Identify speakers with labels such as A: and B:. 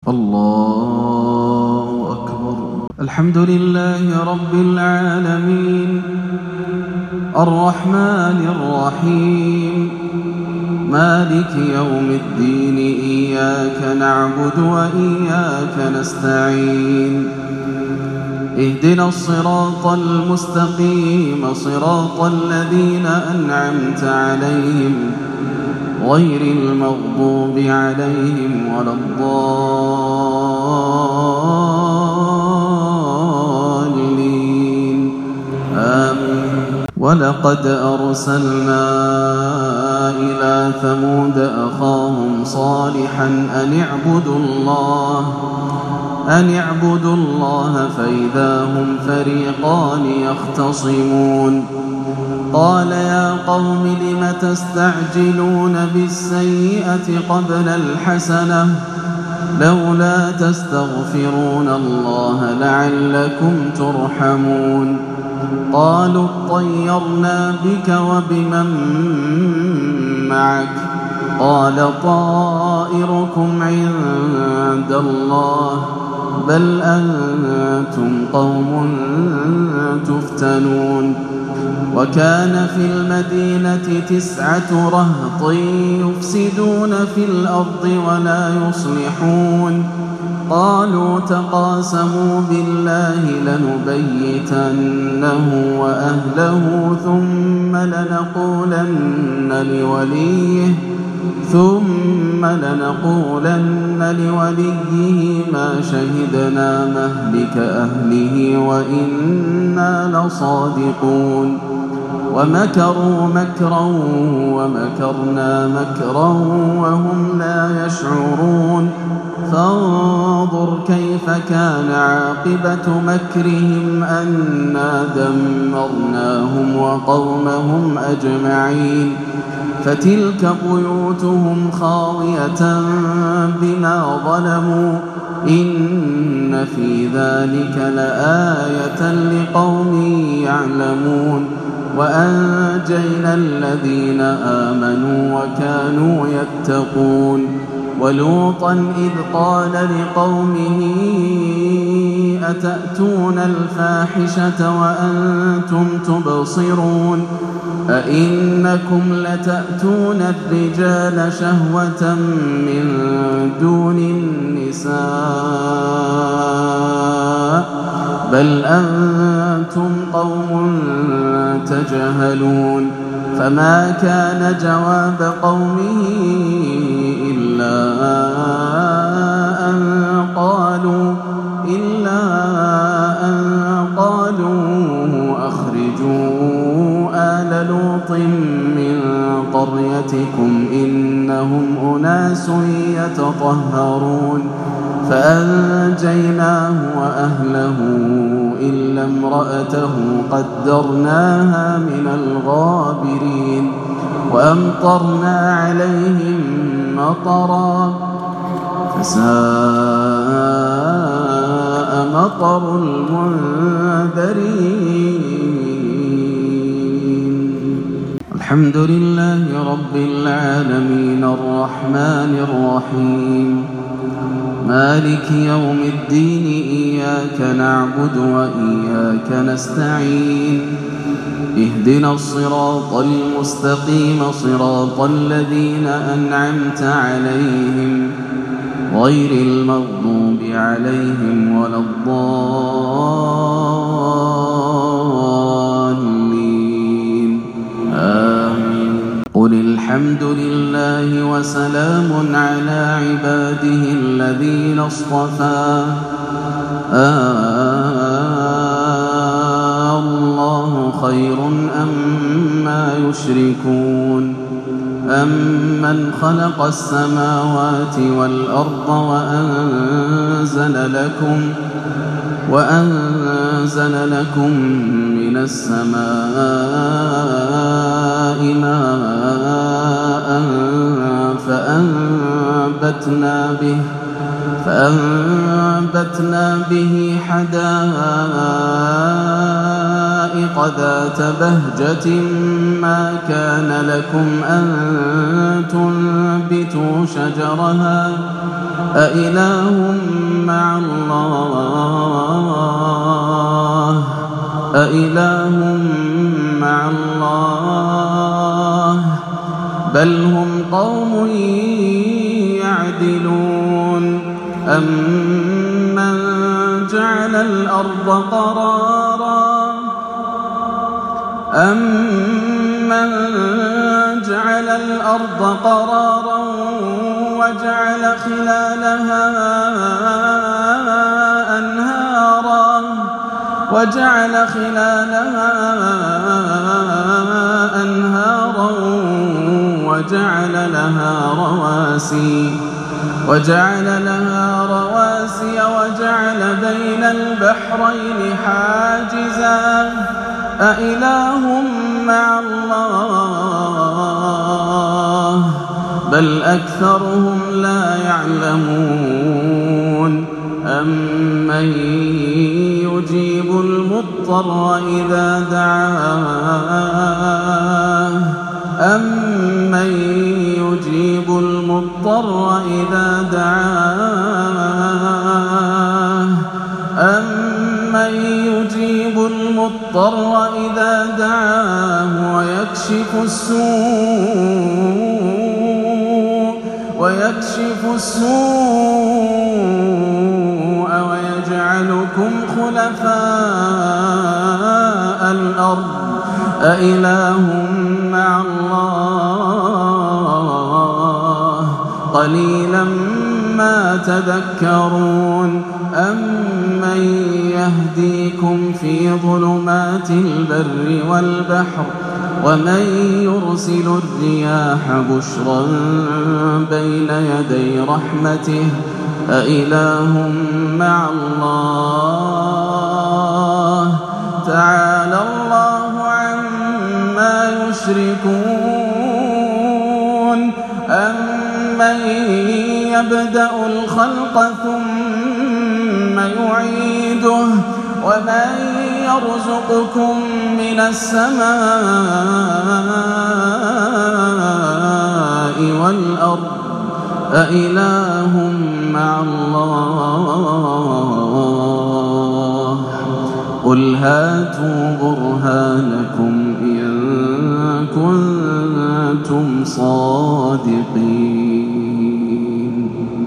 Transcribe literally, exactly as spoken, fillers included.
A: الله أكبر. الحمد لله رب العالمين الرحمن الرحيم مالك يوم الدين إياك نعبد وإياك نستعين اهدنا الصراط المستقيم صراط الذين أنعمت عليهم غير المغضوب عليهم ولا الضالين آمين. ولقد أرسلنا إلى ثمود أخاهم صالحا أن اعبدوا الله أن اعبدوا الله فإذا هم فريقان يختصمون قال يا قوم لم تستعجلون بالسيئة قبل الحسنة لولا تستغفرون الله لعلكم ترحمون قالوا اطيرنا بك وبمن معك قال طائركم عند الله بل أنتم قوم تفتنون وكان في المدينة تسعة رهط يفسدون في الأرض ولا يصلحون قالوا تقاسموا بالله لنبيتنه وأهله ثم لنقولن لوليه ثم لنقولن لوليه ما شهدنا مهلك أهله وإنا لصادقون ومكروا مكرا ومكرنا مكرا وهم لا يشعرون فانظر كيف كان عاقبة مكرهم أنا دمرناهم وقومهم أجمعين فتلك بيوتهم خاوية بما ظلموا إن في ذلك لآية لقوم يعلمون وأنجينا الذين آمنوا وكانوا يتقون ولوطا إذ قال لقومه أتأتون الفاحشة وأنتم تبصرون أئنكم لتأتون الرجال شهوة من دون النساء بل أنتم قوم تجهلون فما كان جواب قومه إلا أن قالوا إلا أن قالوا أخرجوا آل لوط من قريتكم إنهم أناس يتطهرون فأنجيناه وأهله إلا امرأته قدرناها من الغابرين وأمطرنا عليهم مطرا فساء مطر المنذرين. الحمد لله رب العالمين الرحمن الرحيم مالك يوم الدين إياك نعبد وإياك نستعين اهدنا الصراط المستقيم صراط الذين أنعمت عليهم غير المغضوب عليهم ولا الضالين آمين. قل الحمد لله وسلام على عباده الذين اصطفى آه الله خير أما يشركون أمن خلق السماوات والأرض وأنزل لكم وأنزل لكم من السماء ماء فأنبتنا به فأنبتنا به حدائق ذات بهجة ما كان لكم أن تنبتوا شجرها أإله مع الله أإله مع الله بل هم قوم يعدلون أمن جعل الأرض قرارا أمن جعل الأرض قرارا وجعل خلالها أنهارا وجعل خلالها أنهارا وجعل لها رواسي وجعل لها رواسي وجعل بين البحرين حاجزا أإله مع الله بل أكثرهم لا يعلمون أمن يجيب المضطر إذا دعاه أمن يجيب المضطر إذا دعاه أمن يجيب المضطر إذا دعاه ويكشف السوء ويكشف السوء ويجعلكم خلفاء الأرض أإله مع الله قليلا ما تذكرون أمن يهديكم في ظلمات البر والبحر ومن يرسل الرياح بشرا بين يدي رحمته أإله مع الله تعالى الله عما يشركون أمن يبدأ الخلق ثم يعيده ومن يرزقكم من السماء والأرض أإله مع الله قل هاتوا برهانكم إن كنتم صادقين.